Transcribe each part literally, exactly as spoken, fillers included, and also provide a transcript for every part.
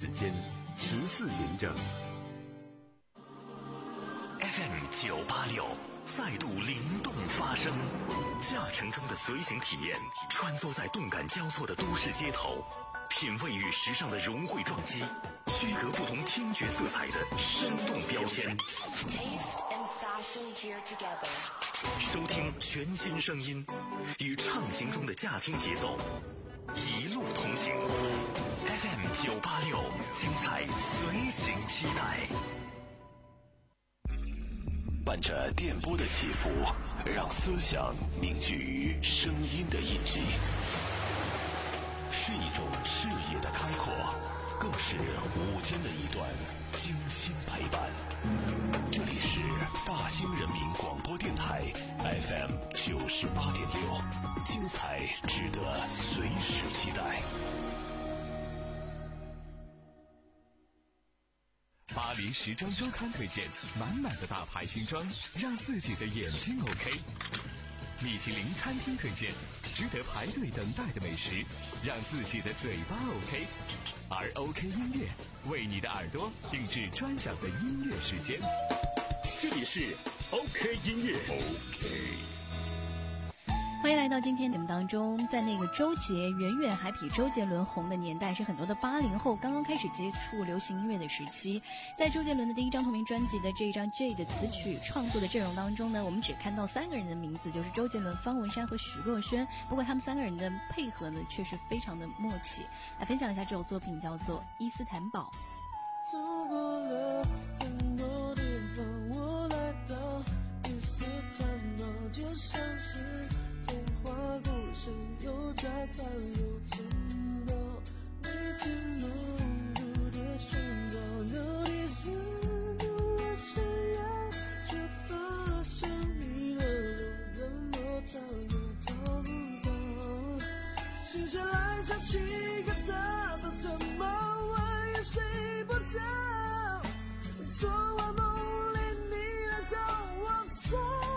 指间，十四点整。 F M 九八六再度灵动发声，驾乘中的随行体验，穿梭在动感交错的都市街头，品味与时尚的融汇撞击，区隔不同听觉色彩的生动标签。收听全新声音，与畅行中的驾听节奏，一路同行。F M 九八六，精彩随行期待。伴着电波的起伏，让思想凝聚于声音的印记，是一种视野的开阔，更是午间的一段精心陪伴。这里是大兴人民广播电台 F M 九十八点六，精彩值得随时期待。 巴黎时装周刊推荐满满的大牌新装，让自己的眼睛 OK。米其林餐厅推荐值得排队等待的美食，让自己的嘴巴 OK。而 OK 音乐为你的耳朵定制专享的音乐时间。这里是 OK 音乐 OK。 欢迎来到今天节目当中。在那个周杰远远还比周杰伦红的年代，是很多的八零后刚刚开始接触流行音乐的时期。在周杰伦的第一张同名专辑的这一张 J 的词曲创作的阵容当中呢，我们只看到三个人的名字，就是周杰伦、方文山和许若瑄。不过他们三个人的配合呢，却是非常的默契。来分享一下这首作品，叫做《伊斯坦堡》。 走过了很多地方，我来到伊斯坦堡，就像是童话故事，有教堂有城堡，每天梦蝴蝶寻找琉璃色的我想要，却发现迷了路，怎么找也找不到。停下来这七个大字，怎么问也睡不着，昨晚梦里你来找我猜，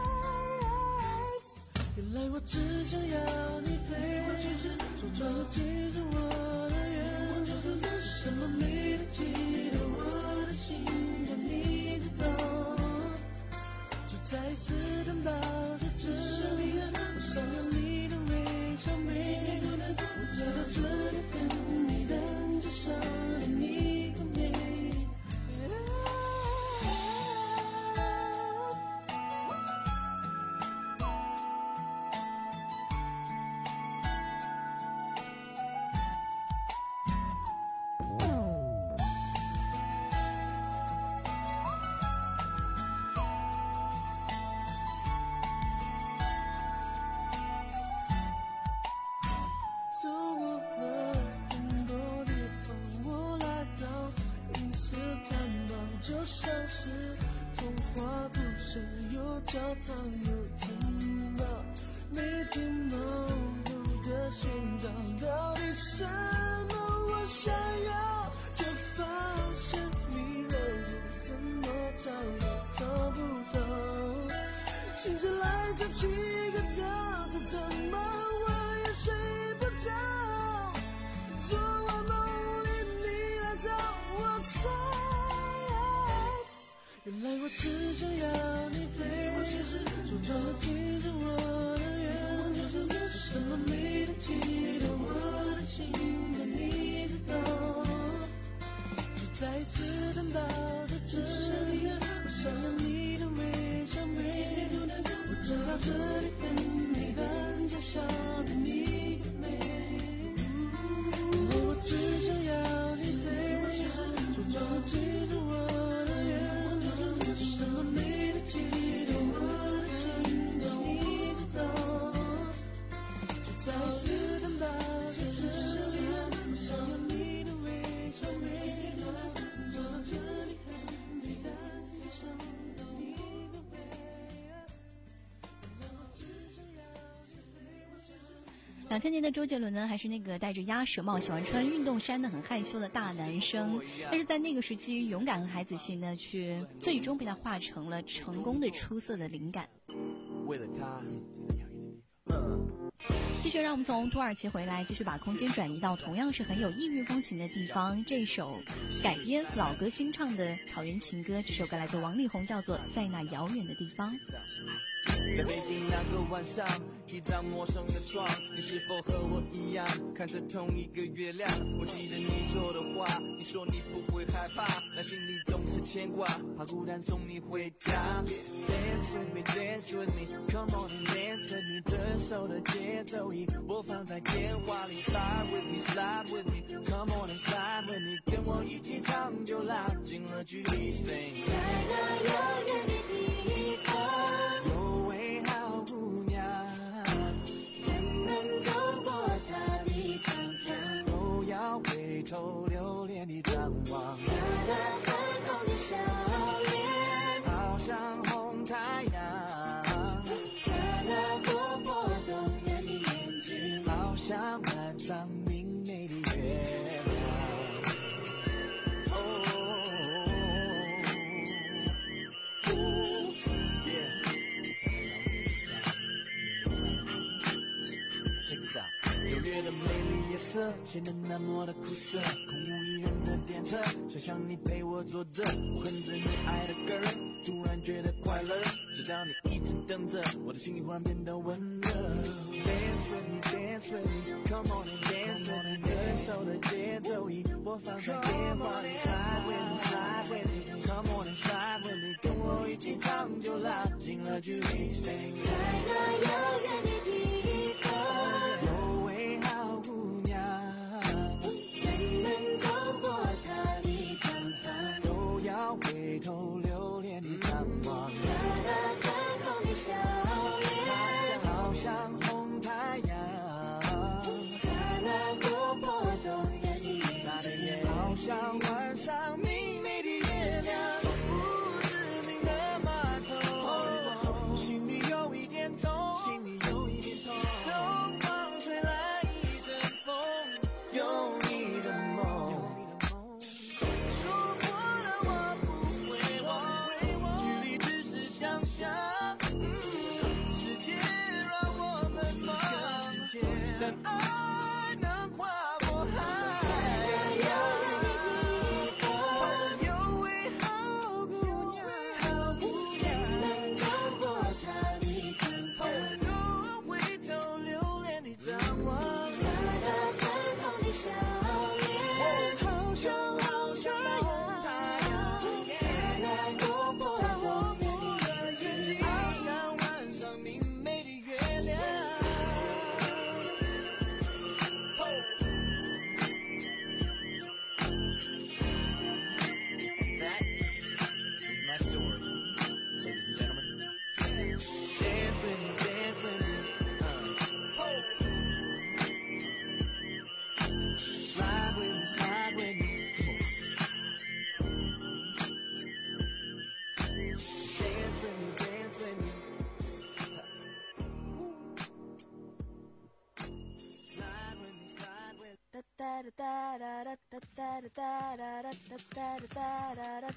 原来我只想要你陪我，说穿了记住我的愿望，就是没什么没得记得我的心，让你知道，就在伊斯坦堡的这里，我想要你的微笑，每天都能我走到这里，跟你等着想着你的美。教堂有城堡，每天忙碌的寻找，到底什么我想要，却发现迷了路，怎么找也找不到。醒起来这七个大字，怎么我也睡不着，昨晚梦里你来找我猜，原来我只想要你陪我，说穿了记住我的愿望，就是没什么没得记得我的心，让你知道，就在伊斯坦堡的这里，我想要你的微笑，每天都能我走到这里，跟你等着想着你的美，原来我只想要你陪我，说穿了记住我的愿望，就是没什么没得记得我的心，让你知道，就在伊斯坦堡的这里，我想要你的微笑，每天都能走到这里，跟你等着想到你的美，原来我只想要你陪我， 两千年的周杰伦呢，还是那个戴着鸭舌帽、喜欢穿运动衫的很害羞的大男生，但是在那个时期，勇敢和孩子气呢，却最终被他化成了成功的出色的灵感。 为了他，嗯， 继续让我们从土耳其回来，继续把空间转移到同样是很有异域风情的地方。这首改编老歌新唱的草原情歌，这首歌来自王力宏，叫做《在那遥远的地方》。 在北京那个晚上，一张陌生的床，你是否和我一样看着同一个月亮？我记得你说的话，你说你不会害怕，但心里总是牵挂，怕孤单送你回家。Dance with me, dance with me, come on and dance with me， 这首的节奏仪播放在电话里。Slide with me, slide with me, come on and slide with me， 跟我一起唱就拉近了距离。Sing， 在那遥远的地方， 有位好姑娘， 人们走过她的长廊， 都要回头留恋的张望。 她那憨厚的笑脸， 好像红太阳， 她那活泼动人的眼睛， 好像晚上明媚的月亮。六月的美丽夜色显得那么的苦涩，空无一人的电车，想象你陪我坐着，我哼着你爱的歌，突然觉得快乐，直到你一直等着，我的心里忽然变得温热。Dance with me, dance with me, come on and dance with me， 这首的节奏仪播放在电话里。Slide with me, slide with me, come on and slide with me， 跟我一起唱就拉近了距离。Sing， 在那遥远的地方， 有位好姑娘， 人们走过她的长廊， 都要回头留恋的张望。 她那憨厚的笑脸， 好像红太阳， 她那活泼动人的眼睛， 好像晚上明媚的月亮，不知名的码头，心里有一点痛，心里有一点痛。东方吹来一阵风，有你的梦，说过的话不会忘，距离只是想象。世界让我们忙，但爱能跨过海。有位好姑娘， 人们走过她的长廊， 都回头留恋的张望。 她那憨厚的笑脸， 好像好像太阳， 她那活泼动人的眼睛， 好像晚上明媚的月亮。That is my story, ladies and gentlemen. Dance with me, dance with me. Uh. Slide with me, slide with me. Dance with me, dance with me. Slide with me, slide with me. 哒哒哒哒哒哒哒哒哒哒哒哒哒哒哒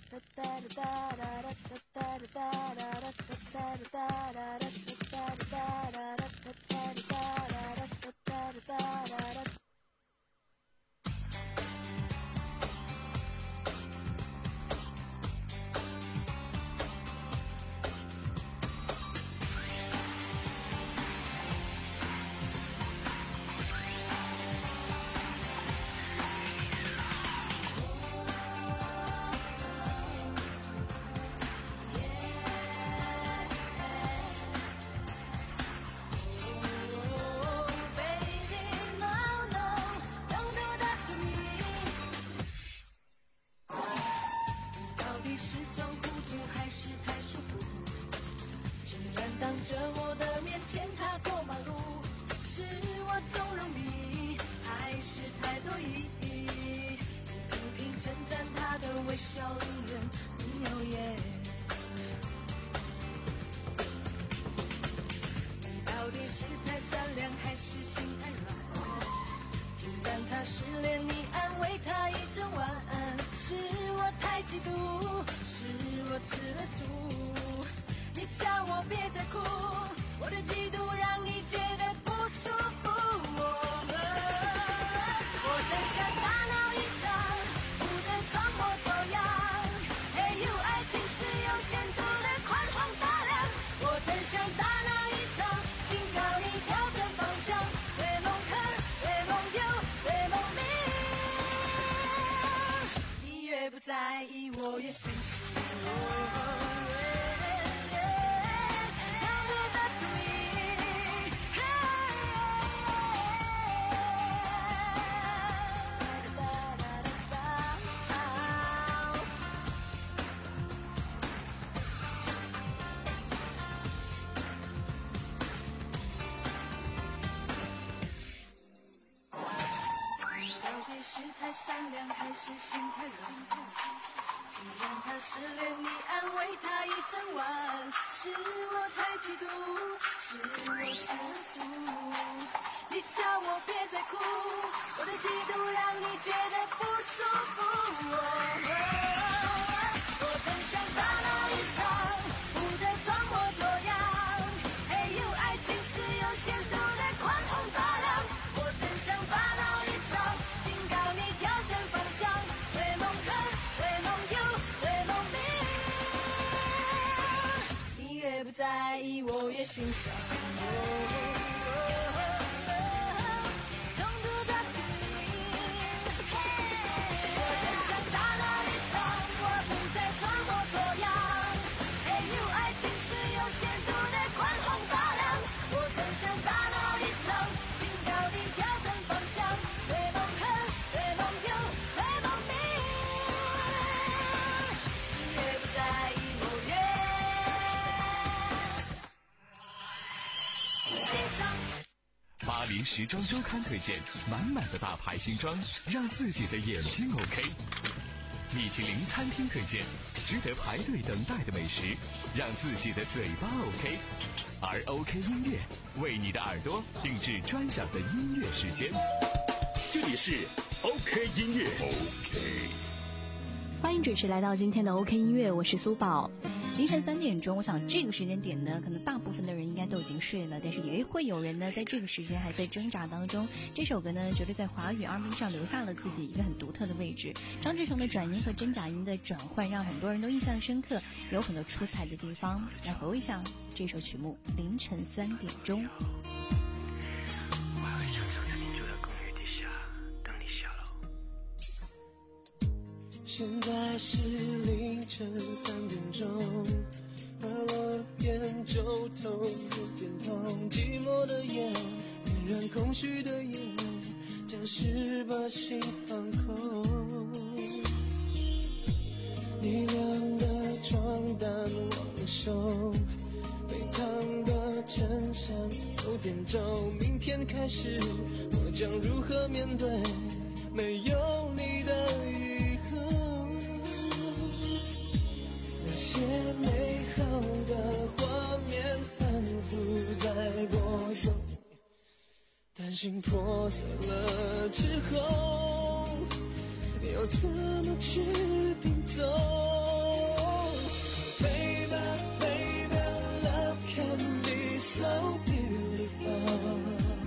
当着我的面前踏过马路，是我纵容你，还是太多疑？你频频称赞他的微笑令人迷眼。你到底是太善良，还是心太软？既然他失恋，你安慰他一整晚，是我太嫉妒，是我吃了醋。你叫我别再哭，我的嫉妒让你觉得不舒在意，我越生气。是太善良还是心太软？既然他失恋，你安慰他一整晚。是我太嫉妒，是我吃了醋。你叫我别再哭，我的嫉妒让你觉得不舒服。我真想大闹一场，不再装模作样。嘿呦，爱情是有限度的宽宏大量。我真想大闹一场。越不在意，我越欣赏。Don't do that to me。我真想大闹一场，我不再装模作样。Hey you， 爱情是有限度的宽宏大量。我真想大闹一场，请高低调整方向。对梦恨，对梦忧，对梦明。越不在意，我越。 巴黎时装周刊推荐满满的大牌新装，让自己的眼睛 OK。米其林餐厅推荐值得排队等待的美食，让自己的嘴巴 OK。而 OK 音乐为你的耳朵定制专享的音乐时间。 这里是 OK 音乐 OK。 欢迎准时来到今天的 OK 音乐，我是苏宝。凌晨三点钟，我想这个时间点呢，可能大部分的人应该都已经睡了，但是也会有人呢，在这个时间还在挣扎当中。这首歌呢，绝对在华语 R and B 上留下了自己一个很独特的位置。张志成的转音和真假音的转换，让很多人都印象深刻，有很多出彩的地方。来回味一下这首曲目《凌晨三点钟》。 我很想藏在你住的公寓底下，等你下楼。 现在是凌晨三点钟，喝了点酒头有点痛，寂寞的夜点燃空虚的夜，暂时把心放空。你晾的床单忘了收，被烫的衬衫有点皱，明天开始我将如何面对没有你的以后？那些美好的画面反复在播送，担心破碎了之后要怎么去拼凑？ Baby, baby, love can be so beautiful。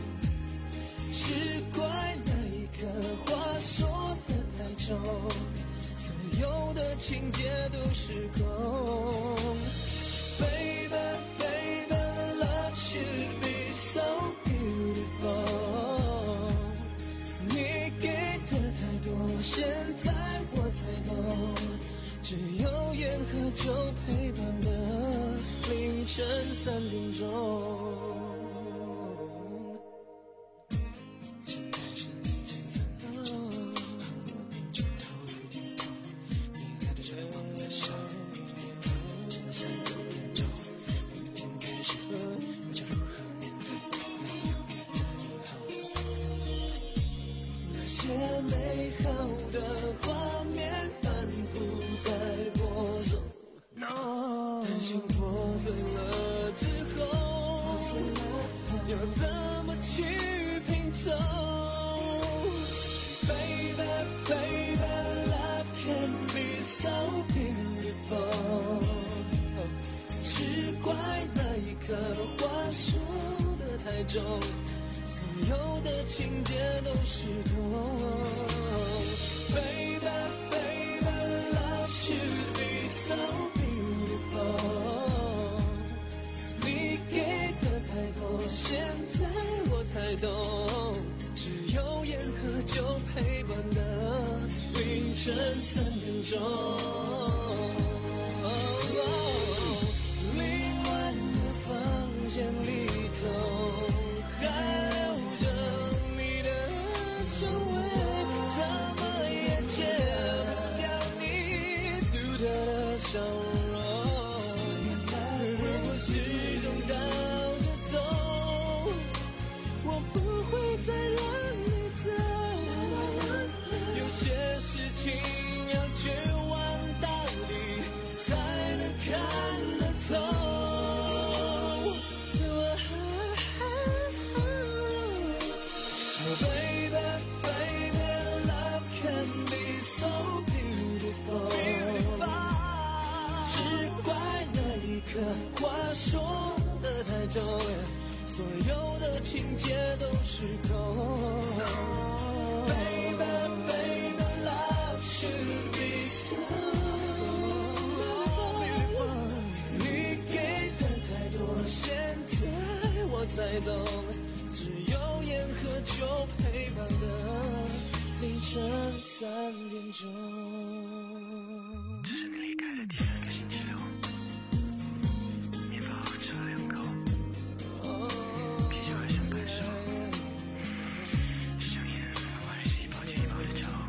只怪那一刻话说得太重，所有的情节都失控。Baby, baby, love should be so beautiful。 你给的太多，现在我才懂，只有烟和酒陪伴的凌晨三点钟。现在是凌晨三点钟，枕头有点痛，你来的窗外下雨，凌晨三点钟，明天开始我将如何面对没有你的以后？那些美好的画面反复在播送，担心破碎了之后要怎么去拼凑？ Baby, baby, love can be so beautiful。 只怪那一刻话说得太重，所有的情节都失控。 Baby, baby, love should be so beautiful。 你给的太多，现在我才懂，只有烟和酒陪伴的凌晨晨三点钟，凌乱的房间里头还留着你的香味，怎么也戒不掉你独特的笑容。如果始终倒着走，我不会再让你走。有些事情要去往道理，才能看得透。Oh baby, baby, love can be so beautiful. 只怪那一刻话说得太重，所有的情节都失控。Baby, baby, love should be so beautiful. 你给的太多，现在我才懂，只有烟和酒陪伴的凌晨三点钟。 这是你离开的第三个星期六，面包吃了两口，啤酒还剩半手，香烟我还是一包接一包的抽。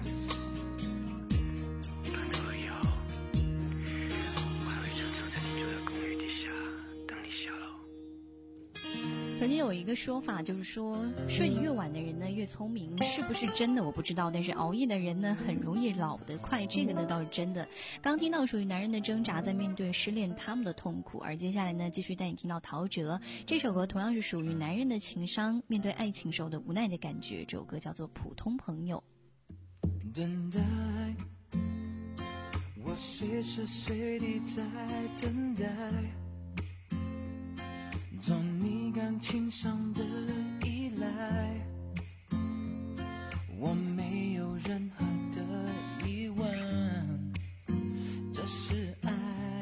搬走了以后，我还会常常在你住的公寓底下等你下楼。 曾经有一个说法，就是说睡得越晚的人呢越聪明，是不是真的我不知道，但是熬夜的人呢很容易老得快，这个呢倒是真的。刚听到属于男人的挣扎，在面对失恋他们的痛苦，而接下来呢继续带你听到陶喆这首歌，同样是属于男人的情伤，面对爱情时候的无奈的感觉。这首歌叫做《普通朋友》。 等待，我随时随地在等待，从你感情上的依赖，我没有任何的疑问，这是爱。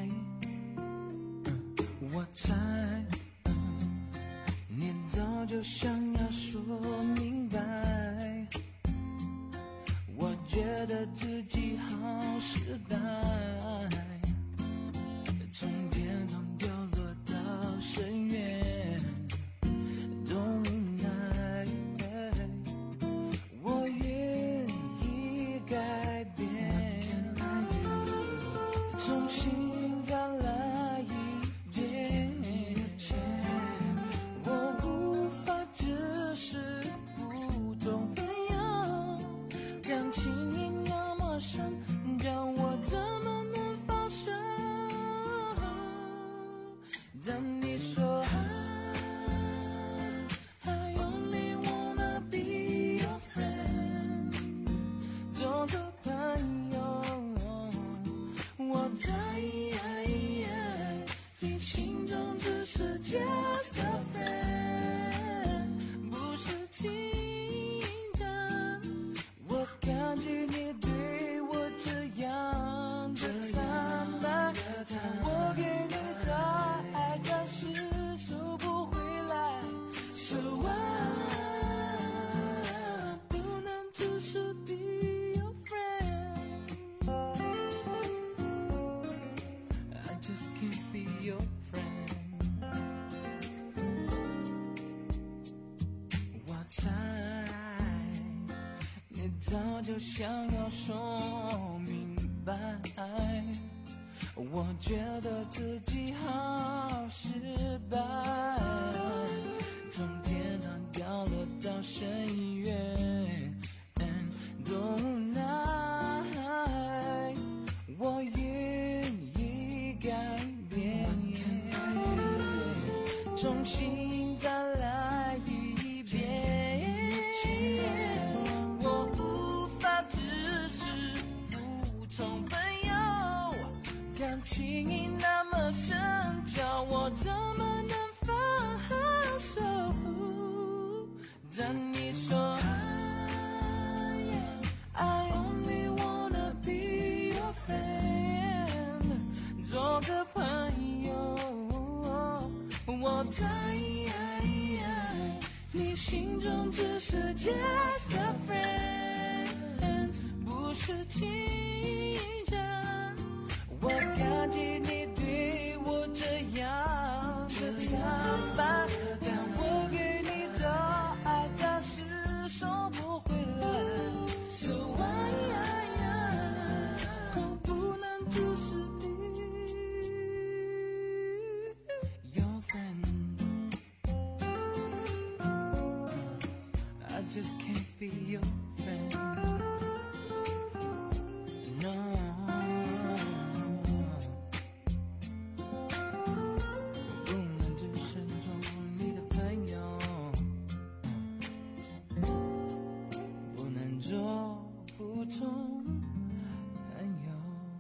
嗯、我猜、嗯、你早就想要说明白，我觉得自己好失败，从天堂掉落到深渊都无奈，我愿意改变，重新再来一遍，我无法只是普通朋友，感情已那么深，叫我怎么能放手？但你说 I only wanna be your friend， 做个朋友，我在你心中只是 just a friend， 不是情感。我感觉你对我这样的坦白，我给你的爱，但是收不回来。So I 不能只是 be your friend， I just can't be your friend。 我猜你早就想要说明白，我觉得自己好失败，从天堂掉落到深渊都无奈，我愿意改变，重新再来一遍，我无法只是普通朋友，感情已那么深，叫我怎么能放手？但你说 I only wanna be your friend， 做个朋友，我在你心中只是 just a friend， 不是情我感激你对我这样的坦白，但我给你的爱暂时收不回来。So why 我不能只是你 Your friend I just can't be your friend No不能只是做你的朋友不能做普通朋友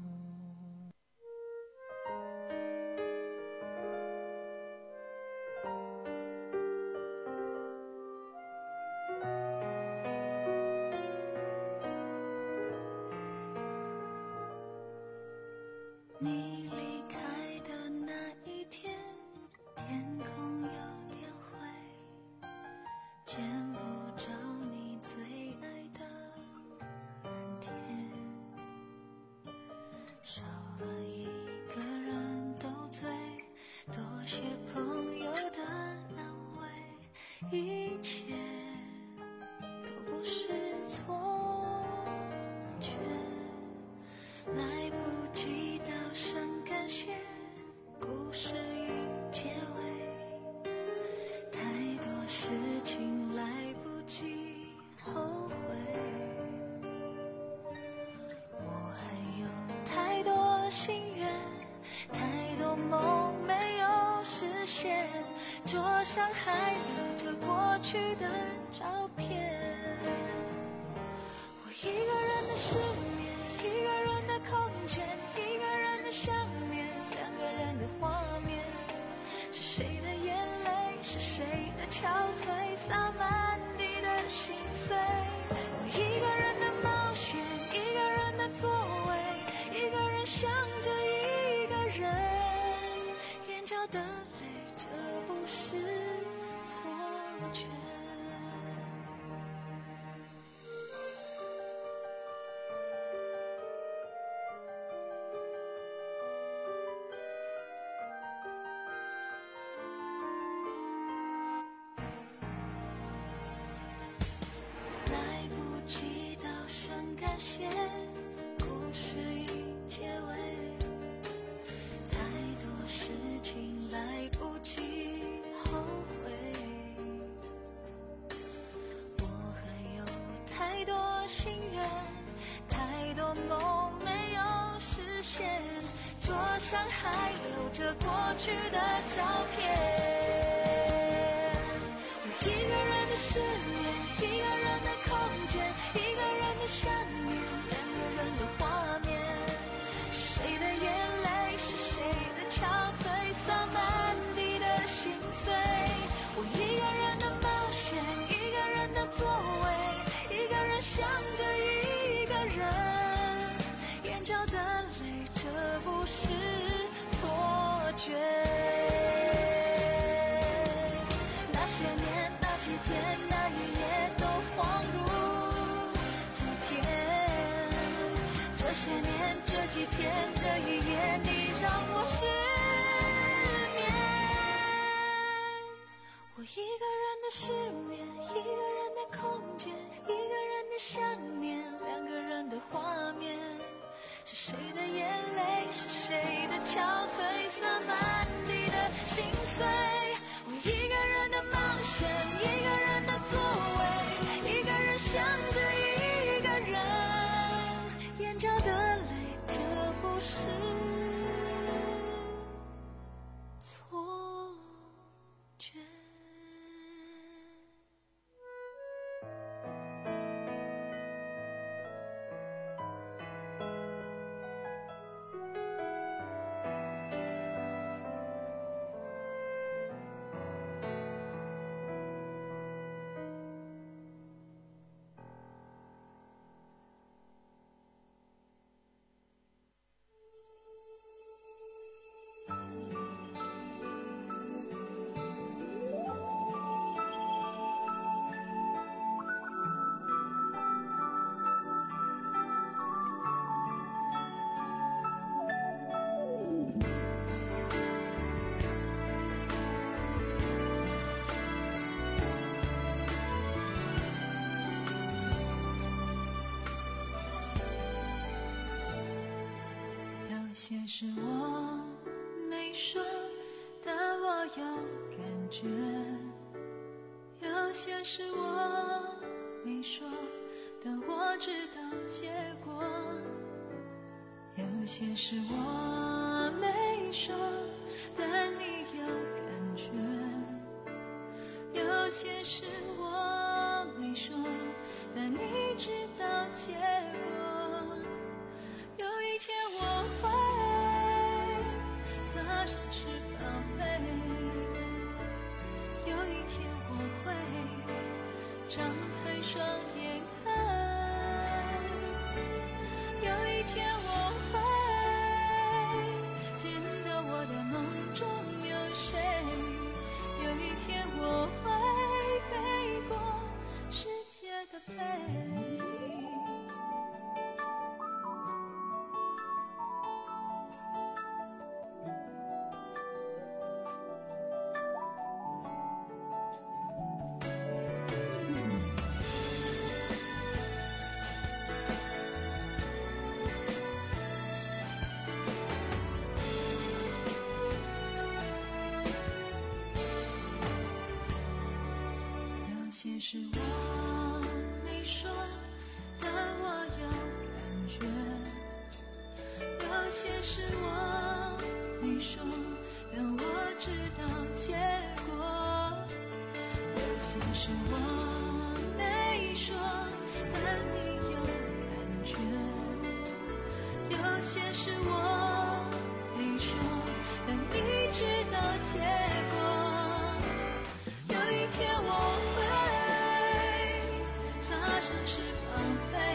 你离开的那一天，天空有点灰，见不着你最爱的蓝天，少了一个人斗嘴，多些朋友的安慰，一切都不是错觉，来不及道声感谢，故事已结尾，太多事情来不及后悔，我还有太多心愿，太多梦没有实现，桌上还留着过去的照片，我一个人的失眠，一个人的空间，一个人的想念，两个人的画面，是谁的眼泪，是谁的憔悴，洒满地的心碎，我一个人的冒险，一个人的座位，一个人想着一个人，眼角的泪，这不是错觉。来不及道声感谢，故事已结尾，太多事情来不及后悔，我还有太多心愿，太多梦没有实现，桌上还留着过去的照片，我一个人的失眠，一个人的空间，一个人的想念，两个人的画面，是谁的眼泪，是谁的憔悴，洒满地的心碎，我一个人的冒险，一个人的座位，一个人想着一个人，眼角的泪，这不是错觉，那些年那几天那一夜都恍如昨天，这些年这几天这一夜你让我失眠，我一个人的失眠，一个人的空间，一个人的想念，两个人的画面，是谁的眼泪，是谁的憔悴，洒满地的心碎，我一个人的冒险，一个人的座位，一个人想着一个人，眼角的泪，这不是错觉。 有些事我没说，但我有感觉，有些事我没说，但我知道结果，有些事我没说，但你有感觉，有些事我没说，但你知道结果，有一天我会擦上翅膀飞，有一天我会张开双眼看，有一天我会见到我的梦中有谁，有一天我会飞过世界的背。有些事我没说，但我有感觉，有些事我没说，但我知道结果，有些事我没说，但你有感觉，有些事我没说，但你知道结果，有一天我插上翅膀飞，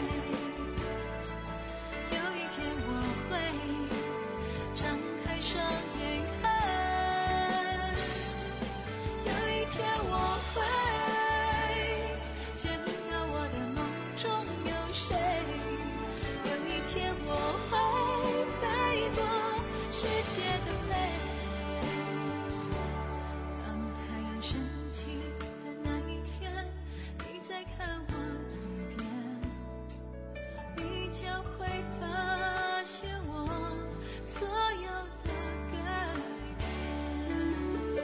有一天我会张开双眼看，有一天我会见到我的梦中有谁，有一天我会飞过世界的背。当太阳升起的那一天，你再看我一遍，你将会发现我所有的改变。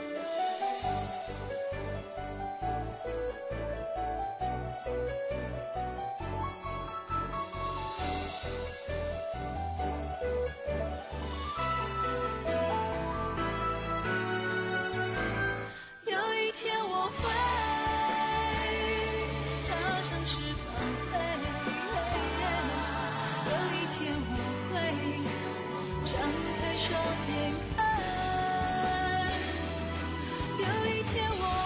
有一天我会插上翅膀飞，有一天我会张开双眼看，有一天我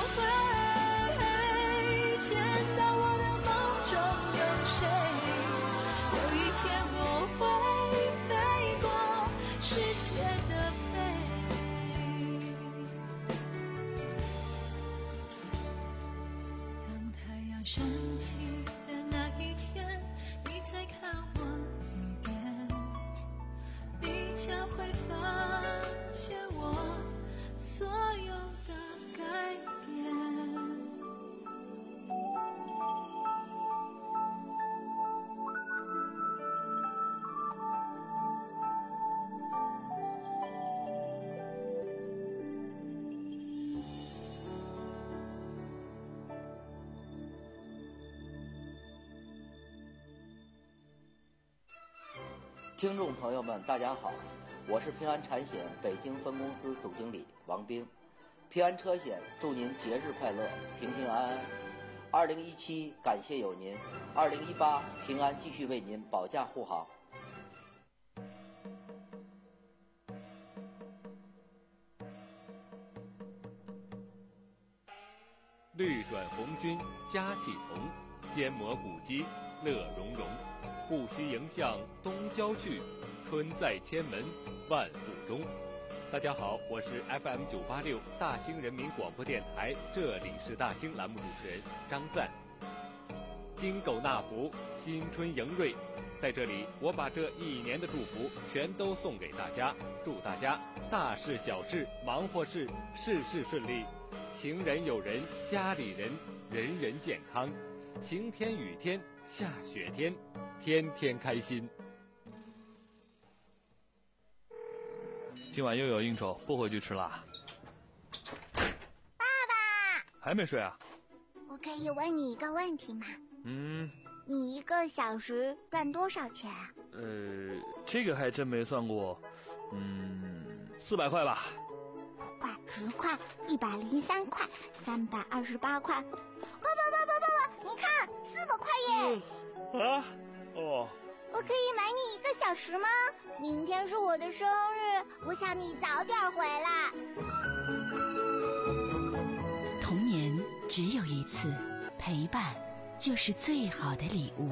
会见到我的梦中有谁，有一天我会飞过世界的背。当太阳升起的那一天，你再看我一遍，你将会发现我所有的改变。 听众朋友们，大家好，我是平安产险北京分公司总经理王兵。平安车险祝您节日快乐，平平安安。二零一七感谢有您，二零一八平安继续为您保驾护航。 绿转红军佳气同，坚磨古肌乐融融。不须迎向东郊去，春在千门万户中。大家好，我是 F M 九八六大兴人民广播电台，这里是大兴栏目主持人张赞。金狗纳福，新春迎瑞，在这里我把这一年的祝福全都送给大家，祝大家大事小事忙活事事事顺利，情人友人家里人人人健康，晴天雨天下雪天天天开心。 今晚又有应酬，不回去吃啦。 爸爸， 还没睡啊？ 我可以问你一个问题吗？ 嗯。 你一个小时赚多少钱啊？ 呃，这个还真没算过。嗯，四百块吧。 五块、十块、一百零三块、三百二十八块。爸爸爸爸爸爸，你看，四百块耶！ 嗯、啊？哦。 我可以买你一个小时吗？明天是我的生日，我想你早点回来。 童年只有一次，陪伴就是最好的礼物。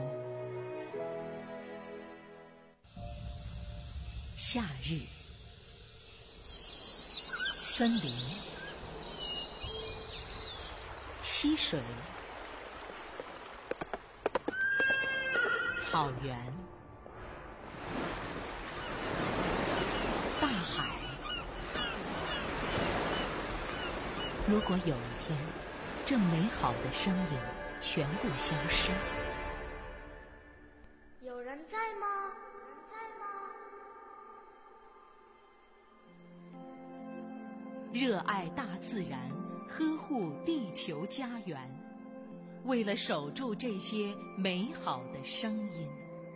夏日，森林，溪水，草原，大海。如果有一天，这美好的声音全部消失， 有人在吗？有人在吗？ 热爱大自然，呵护地球家园，为了守住这些美好的声音。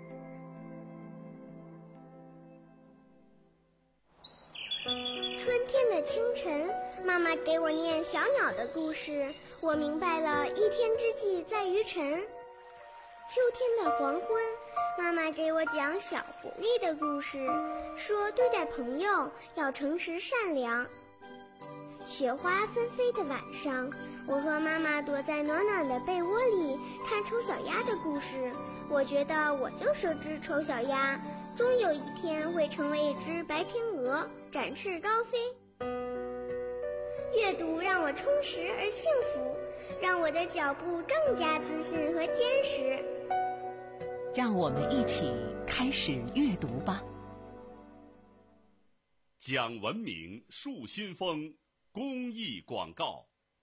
春天的清晨，妈妈给我念小鸟的故事，我明白了一天之计在于晨。秋天的黄昏，妈妈给我讲小狐狸的故事，说对待朋友要诚实善良。雪花纷飞的晚上，我和妈妈躲在暖暖的被窝里看丑小鸭的故事，我觉得我就是只丑小鸭，终有一天会成为一只白天鹅，展翅高飞。阅读让我充实而幸福，让我的脚步更加自信和坚实。 让我们一起开始阅读吧。 讲文明树新风公益广告，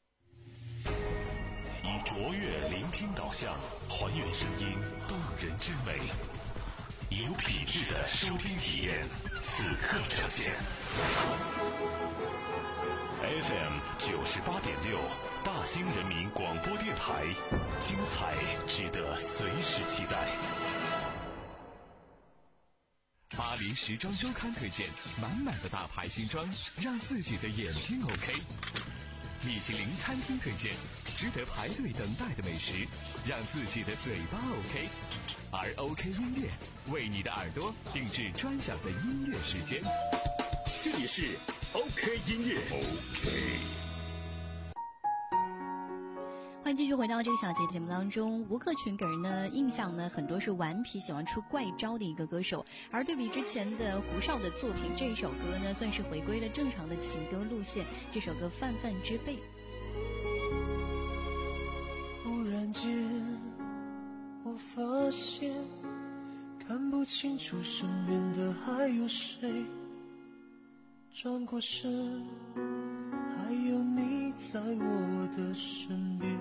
以卓越聆听导向还原声音动人之美，以有品质的收听体验此刻呈现。F M 九十八点六，大兴人民广播电台，精彩值得随时期待。 巴黎时装周刊推荐满满的大牌新装，让自己的眼睛 OK。米其林餐厅推荐值得排队等待的美食，让自己的嘴巴 OK。而 OK 音乐为你的耳朵定制专享的音乐时间。这里是 OK 音乐 OK。 欢迎继续回到这个小节节目当中。吴克群给人的印象呢，很多是顽皮喜欢出怪招的一个歌手，而对比之前的胡哨的作品，这一首歌呢算是回归了正常的情歌路线。这首歌《泛泛之辈》。 忽然间我发现看不清楚身边的还有谁，转过身还有你在我的身边。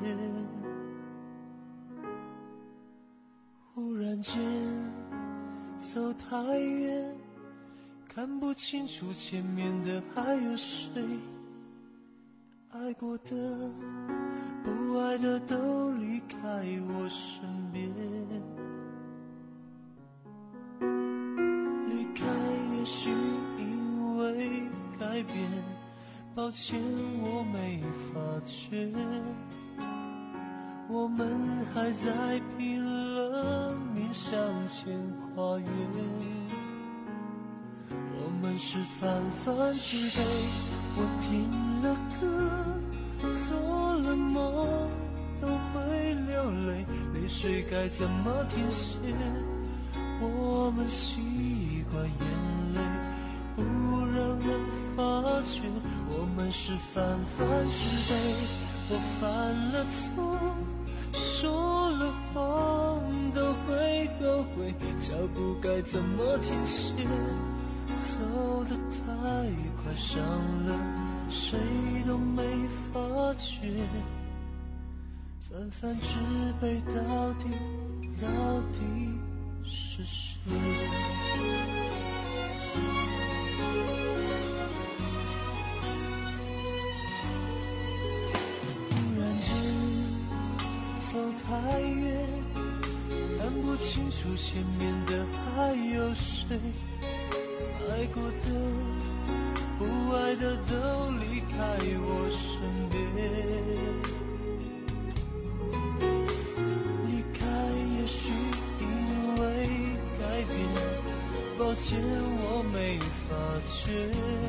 忽然间走太远，看不清楚前面的还有谁，爱过的不爱的都离开我身边。离开也许因为改变，抱歉我没发觉，我们还在拼了命向前跨越。我们是泛泛之辈，我听了歌做了梦都会流泪，泪水该怎么停歇？我们习惯眼泪不让人发觉，我们是泛泛之辈。我犯了错，说了谎都会后悔，脚步该怎么停歇？走得太快，伤了谁都没发觉。泛泛之辈到底到底是谁？ 太远，看不清楚前面的还有谁，爱过的不爱的都离开我身边，离开也许因为改变，抱歉我没发觉，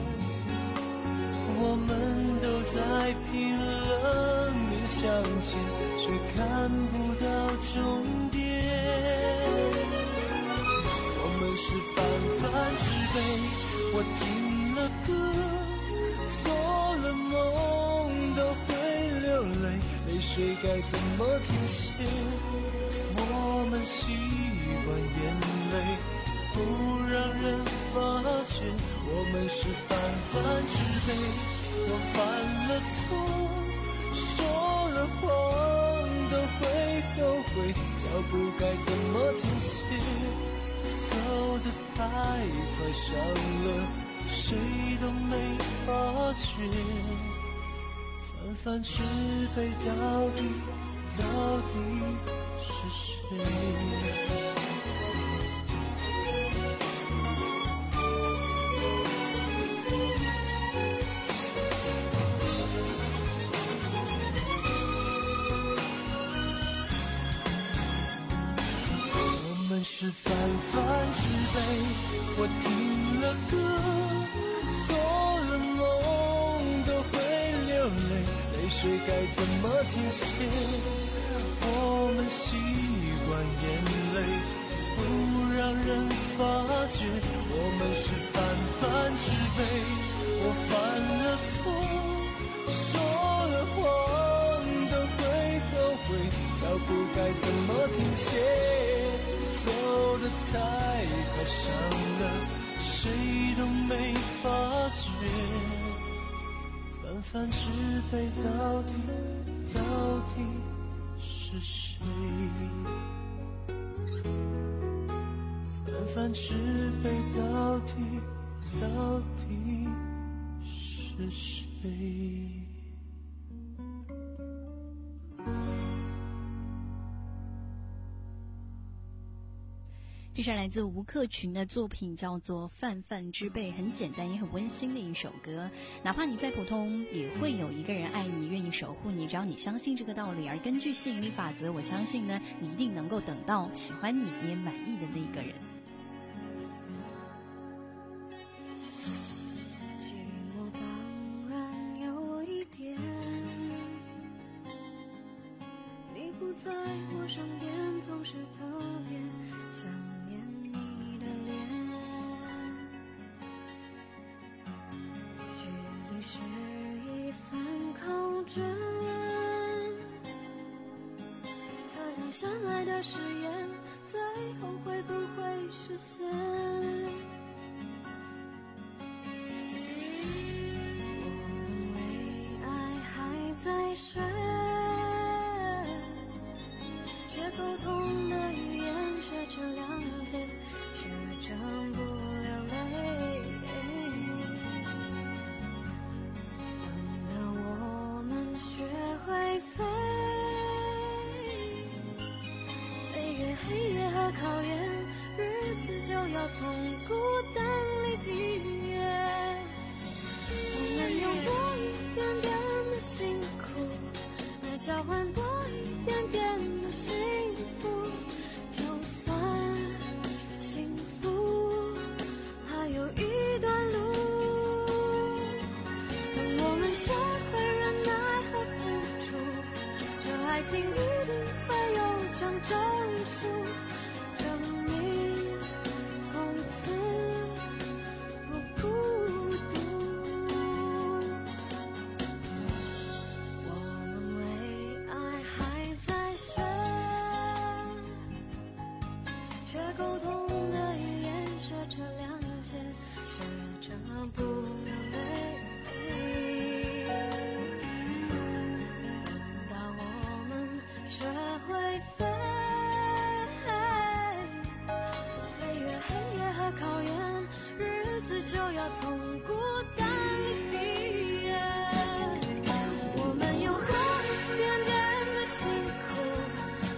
我们都在拼了命向前，却看不到终点。我们是泛泛之辈，我听了歌，做了梦都会流泪，泪水该怎么停歇？我们习惯眼泪不让人发觉，我们是泛泛之辈，我犯了错，说了谎都会后悔，脚步该怎么停歇？走得太快，伤了谁都没发觉，泛泛之辈到底到底是谁？是泛泛之辈，我听了歌，做了梦都会流泪，泪水该怎么停歇？我们习惯眼泪不让人发觉，我们是泛泛之辈，我犯了错，说了谎都会后悔，脚步该怎么停歇？走得太快，伤了谁都没发觉，泛泛之辈到底到底是谁？泛泛之辈到底到底是谁？ 这是来自吴克群的作品，叫做《泛泛之辈》，很简单也很温馨的一首歌。哪怕你再普通，也会有一个人爱你，愿意守护你，只要你相信这个道理。而根据吸引力法则，我相信呢，你一定能够等到喜欢你你也满意的那个人。 寂寞当然有一点，你不在我身边，总是特别想念你的脸，距离是一份考卷，测量相爱的誓言，最后会不会实现？我们为爱还在学，学沟通的语言，学着谅解，学着不流泪。等到我们学会飞，飞越黑夜和考验，日子就要从孤单里毕业。我们用多一点点的辛苦，来交换多一点点的幸福，就算幸福还有一段路。等我们学会忍耐和付出，这爱情一定会有张证书，证明从此不孤独。我们为爱还在学，学沟通的语言，学着谅解，学着不流泪。等到我们学会飞，飞越黑夜和考验，日子就要从孤单里毕业。我们用多一点点的辛苦，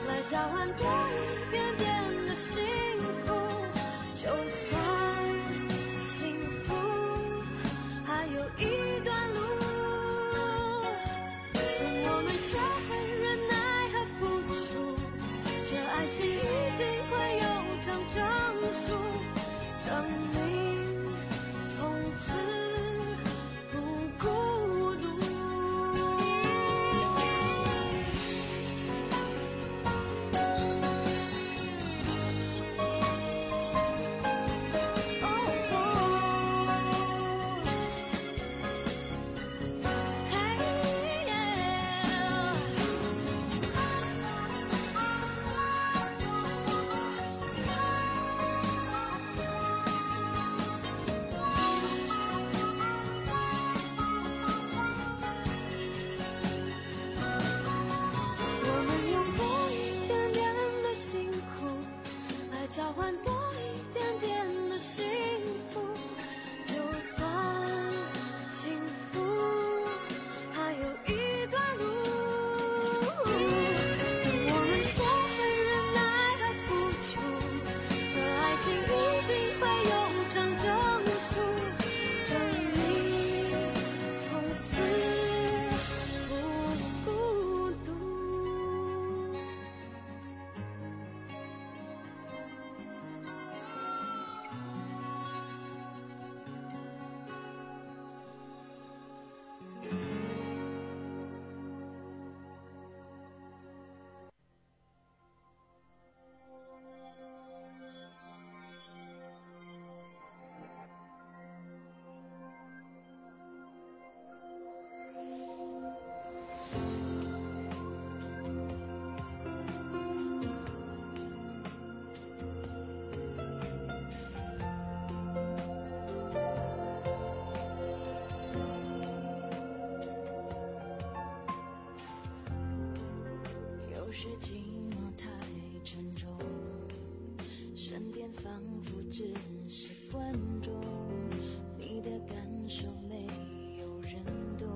只是观众，你的感受没有人懂。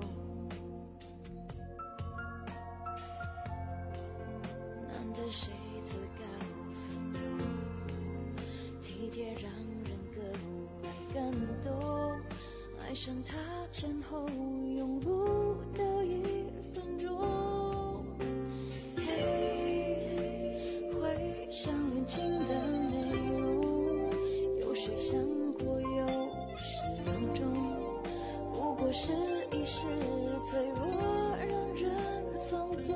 难得谁自告奋勇，体贴让人更爱更多，爱上他前后用不到一分钟。嘿，回想恋情的内容，有谁想过有始有终，不过是一时脆弱让人放纵。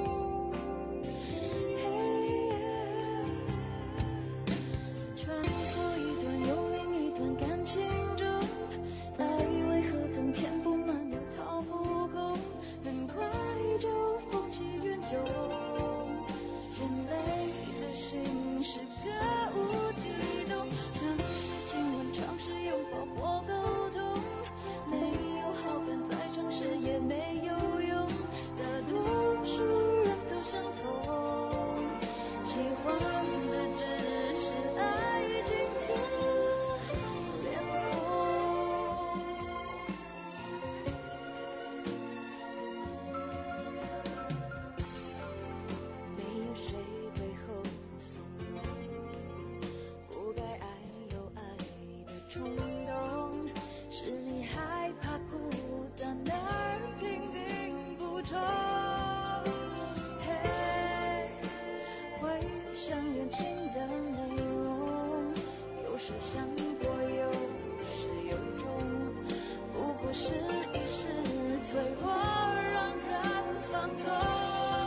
穿梭一段又另一段感情中，爱为何总填不满又掏不空，很快就风起云涌。人类的心是个无底洞，尝试亲吻，尝试拥抱或沟通，没有好感再尝试也没有用，大多数人都相同，喜欢的只是爱情的脸孔。没有谁背后怂恿，不该爱有爱的冲动，是你害怕孤单而拼命补充。嘿，回想恋情的内容，有谁想过有始有终，不过是一时脆弱让人放纵。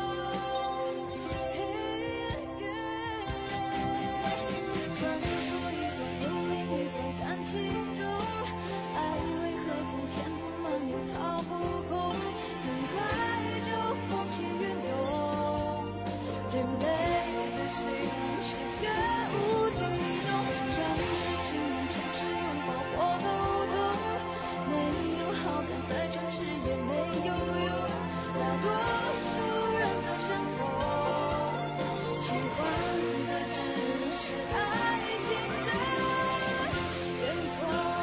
穿梭一段又另一段感情中，爱为何总填不满又掏不空，很快就风起云涌。人类的心是个无底洞，尝试亲吻，尝试拥抱或沟通，没有好感再尝试也没有用，大多数人都相同，喜欢的只是爱情的脸孔。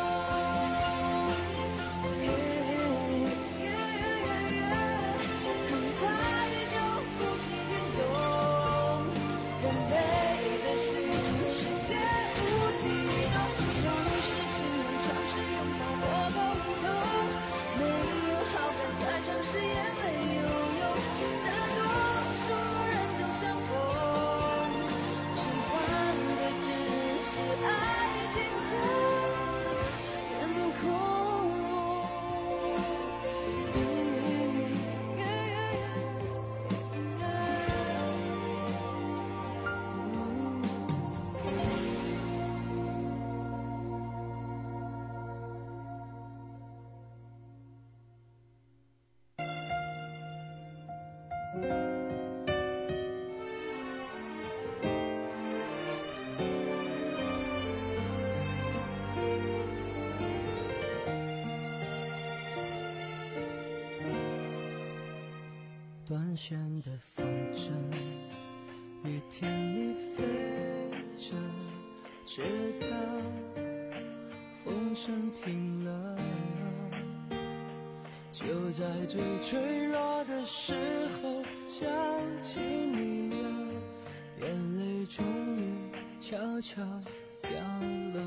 很快就风起云涌，人类的心是个无底洞，尝试亲吻，尝试拥抱或沟通，没有好感再尝试也没有用，大多数人都相同，喜欢的只是爱情的脸孔。 断线的风筝，雨天里飞着，直到风声停了。就在最脆弱的时候想起你了，眼泪终于悄悄掉了。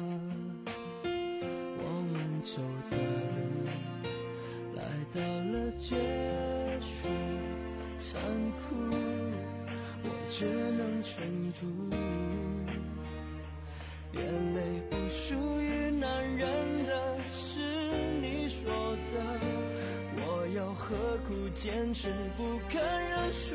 我们走的路来到了结束，残酷，我只能撑住。眼泪不属于男人的，是你说的，我要何苦坚持不肯认输？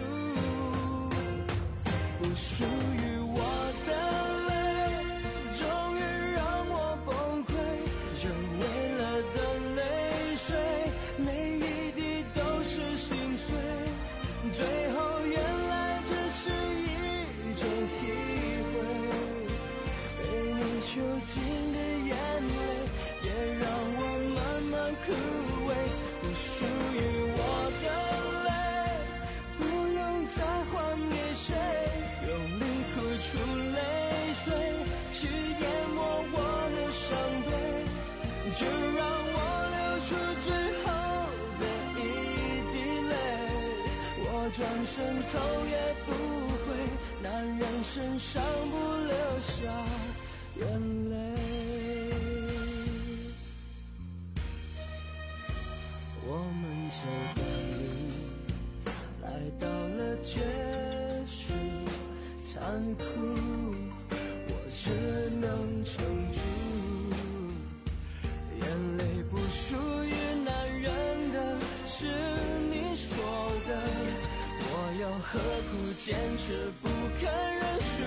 不属于我的泪，终于让我崩溃，这为了的泪水，每一滴都是心碎，最后原来只是一种体会。被你囚禁的眼泪，也让我慢慢枯萎。不属于我的泪，不用再还给谁，用力哭转身头也不回，男人身上不留下眼泪。我们走的路来到了结束，残酷我只能撑住，眼泪不属于男人的，是你说的，我要何苦坚持不肯认输，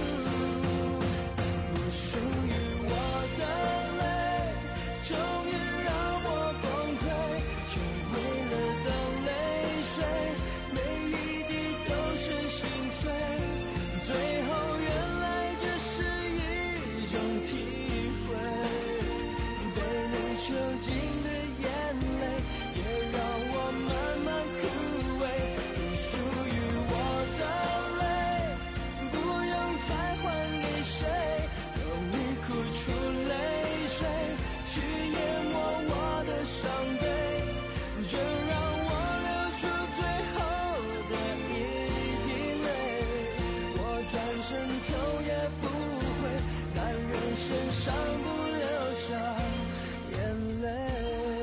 不属于我的泪终于让我崩溃，就为了等泪水每一滴都是心碎，最后原来这是一种体会，被你囚禁的眼泪也让我慢慢枯萎，不属于我的泪不用再还给谁，用力哭出泪水去淹没我的伤悲，这让我流出最后的一滴泪，我转身走也不回，男人身上不留下眼泪。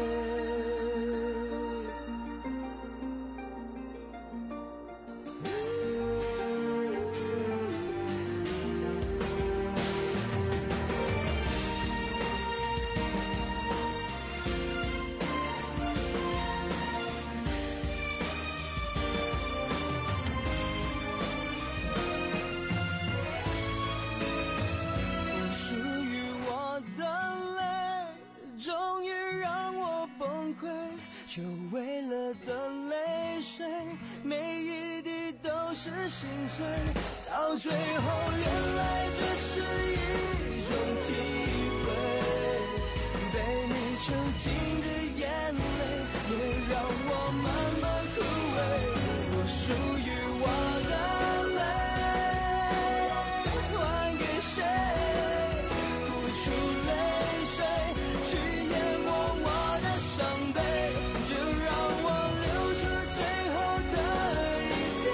不属于我的泪终于让我崩溃，就为了等泪水每一滴都是心碎，到最后原来这是一种体会，被你囚禁的眼泪也让我慢慢枯萎，不属于我的泪还给谁，付出泪水去淹没我的伤悲，就让我流出最后的一滴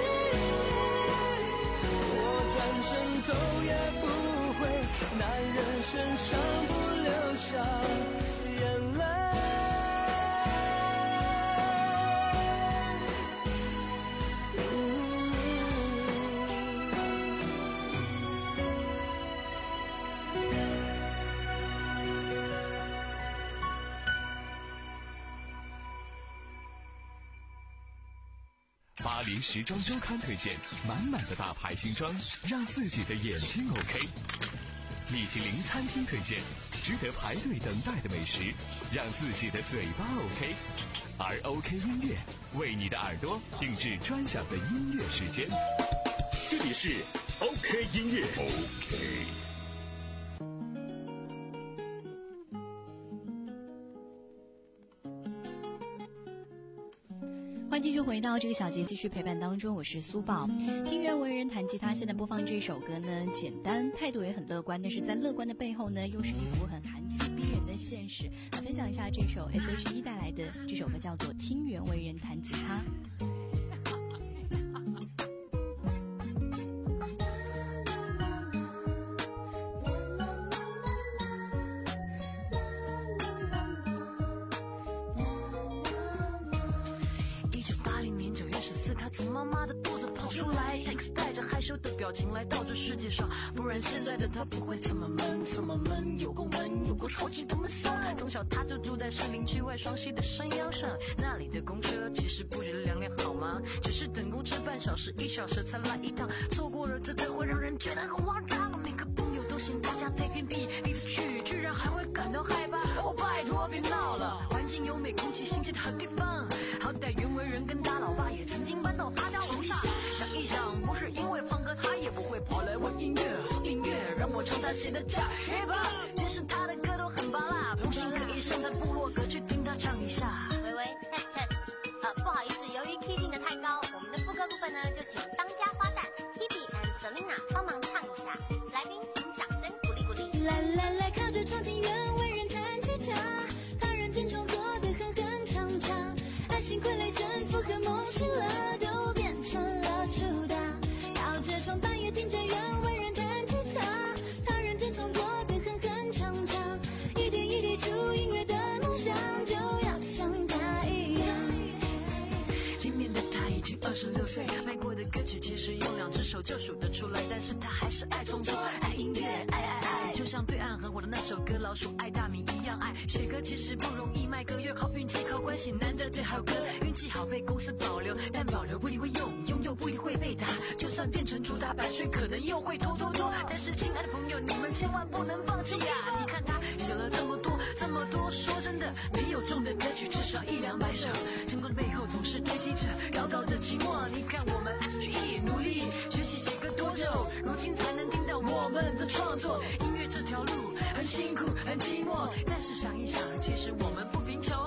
泪，我转身走也不回，男人身上不留下眼泪。 巴黎时装周刊推荐满满的大牌新装，让自己的眼睛 OK。米其林餐厅推荐值得排队等待的美食，让自己的嘴巴 OK。而 OK 音乐为你的耳朵定制专享的音乐时间。 这里是 OK 音乐 OK。 欢迎继续回到这个小节，继续陪伴当中，我是苏宝。听袁惟仁弹吉他，现在播放这首歌呢，简单，态度也很乐观，但是在乐观的背后呢，又是一幅很寒气逼人的现实。来分享一下这首 S H E 带来的这首歌，叫做《听袁惟仁弹吉他》。 从妈妈的肚子跑出来，带着害羞的表情来到这世界上，不然现在的他不会这么闷，这么闷，有够闷，有够超级的闷骚。从小他就住在士林区外双溪的山腰上，那里的公车其实不止两辆好吗？只是等公车半小时一小时才来一趟，错过了真的会让人觉得很慌张。每个朋友都嫌他家太偏僻，第一次去居然还会感到害怕。哦，拜托别闹了，环境优美，空气新鲜的好地方，好歹袁惟仁跟他老爸也曾经搬到他家楼下。想一想，不是因为胖哥，他也不会跑来玩音乐，做音乐让我唱他写的假 hiphop。其实他的歌都很拔辣，不信可以上他部落格去听他唱一下。 喂喂 ，test test， 呃，不好意思，由于 key 定的太高，我们的副歌部分呢，就请当家花旦 Hebe and Selina 帮忙唱一下。来宾请掌声鼓励鼓励。 来来来，靠着窗听袁惟仁弹吉他，他认真创作的哼哼唱唱，爱情傀儡征服和梦醒了，都变成就数得出来，但是他还是爱创作，爱音乐，爱爱爱，就像对岸很火的那首歌《老鼠爱大米》一样爱。写歌其实不容易，卖歌越靠运气，靠关系，难得最好歌，运气好被公司保留，但保留不一定会用，拥有不一定会被打，就算变成主打版税，可能又会拖拖拖。但是亲爱的朋友，你们千万不能放弃呀！你看他写了这么多这么多，说真的，没有中的歌曲至少一两百首，成功的背后总是堆积着高高的期末。你看我们 S G E 努力学习写歌多久，如今才能听到我们的创作。音乐这条路很辛苦很寂寞，但是想一想，其实我们不贫穷。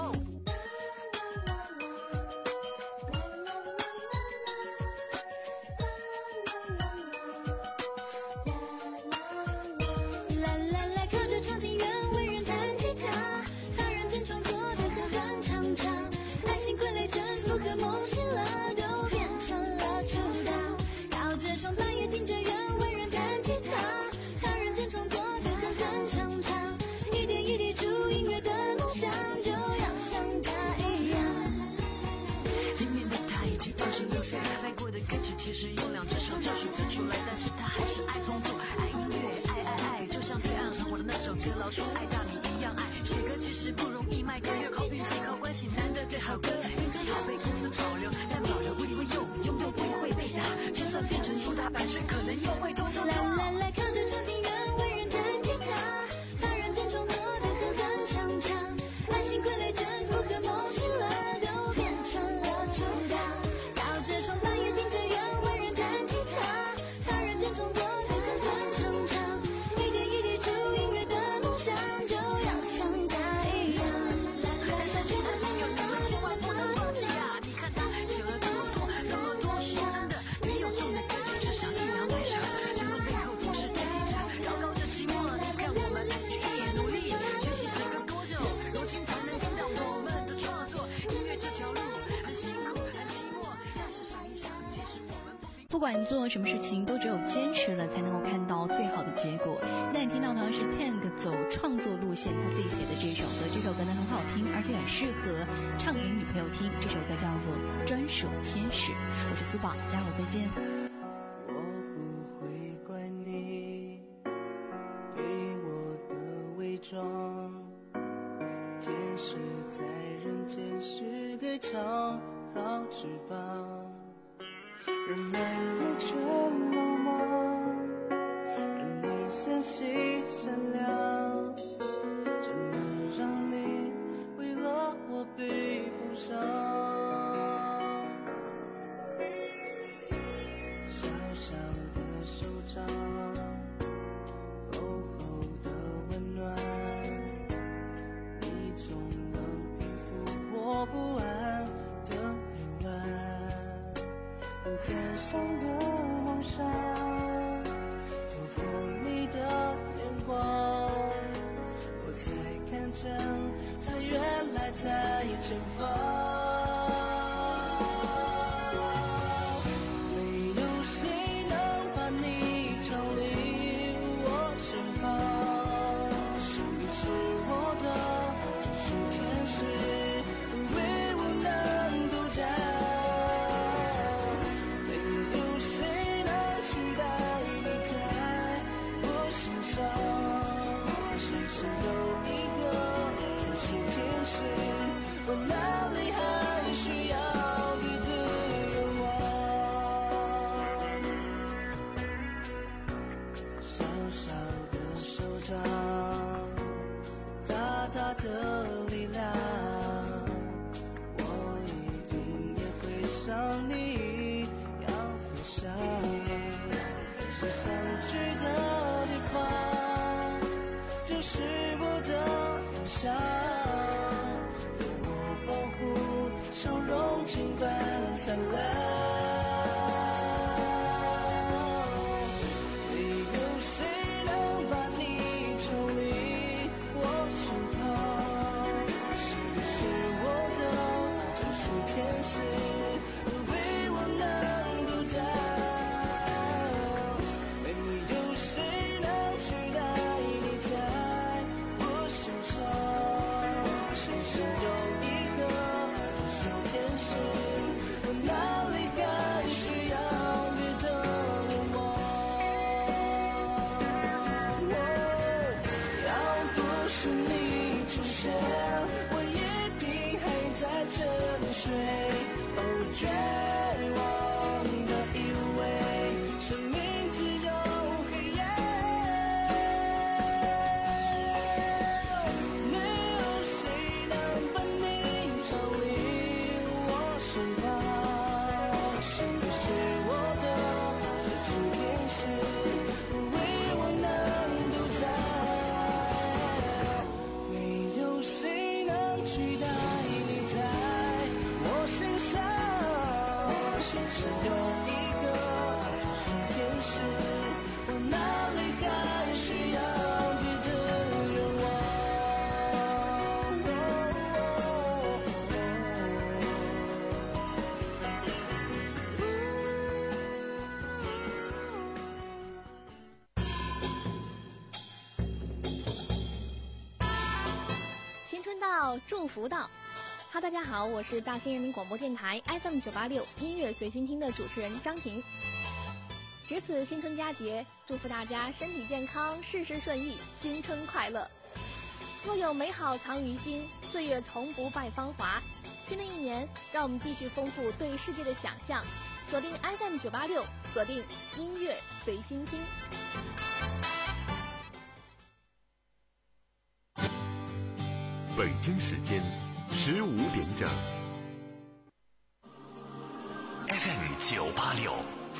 老鼠爱大米一样爱，写歌其实不容易，卖歌越靠运气，靠关系，难得最好歌，运气好被公司保留，但保留不一定会用，拥有不一定会被打，就算变成主打版税，可能又会拖拖拖。来来来，靠着专心员为人弹吉他，他认真创作的歌很长长，爱情傀儡征服和梦醒了都变成了主打，靠着床单也听着员为人弹吉他，他认真创作的歌很长长，一点一滴注音乐的梦想就要像他一样。但是亲爱的朋友，你们千万不能放弃呀！你看他写了这么多这么多，说真的，没有中的歌曲至少一两百首，成功背后总是堆积着高高的期末。你看我们 S G E 努力学习写歌多久，如今才能听到我们的创作。音乐这条路很辛苦很寂寞，但是想一想，其实我们不管做什么事情，都只有坚持了才能够看到最好的结果。现在你听到的是 Tank 走创作路线，他自己写的这首歌，这首歌呢很好听，而且很适合唱给女朋友听。这首歌叫做《专属天使》。我是苏宝，大家好，再见。 我不会怪你对我的伪装，天使在人间是该长好翅膀，人来人全落寞，让你相信善良，真能让你为了我被碰伤。小小的手掌，厚厚的温暖，你总能平复我不安的夜晚。不敢想的梦想，透过你的眼光，我才看见它原来在前方。没有谁能把你抢离我身旁，你是我的专属天使，为我能独占。没有谁能取代你在我身上，只有一个专属天使，我哪里还需要别的愿望？小小的手掌，大大的力量，我一定也会像你一样飞翔。是相聚的地方，就是我的方向，有我保护，笑容尽管灿烂。没有谁能把你抽离我身旁，你是我的专属天使，为我能独占。没有谁能取代你在期待你在我身上，只有一个专属天使，我哪里还需要别的愿望？ 新春到，祝福到。哈，大家好，我是大兴人民广播电台 F M 九八六音乐随心听的主持人张婷。值此新春佳节，祝福大家身体健康，事事顺意，新春快乐。若有美好藏于心，岁月从不败芳华。新的一年，让我们继续丰富对世界的想象，锁定 F M 九八六，锁定音乐随心听。 北京时间十五点整。 F M 九八六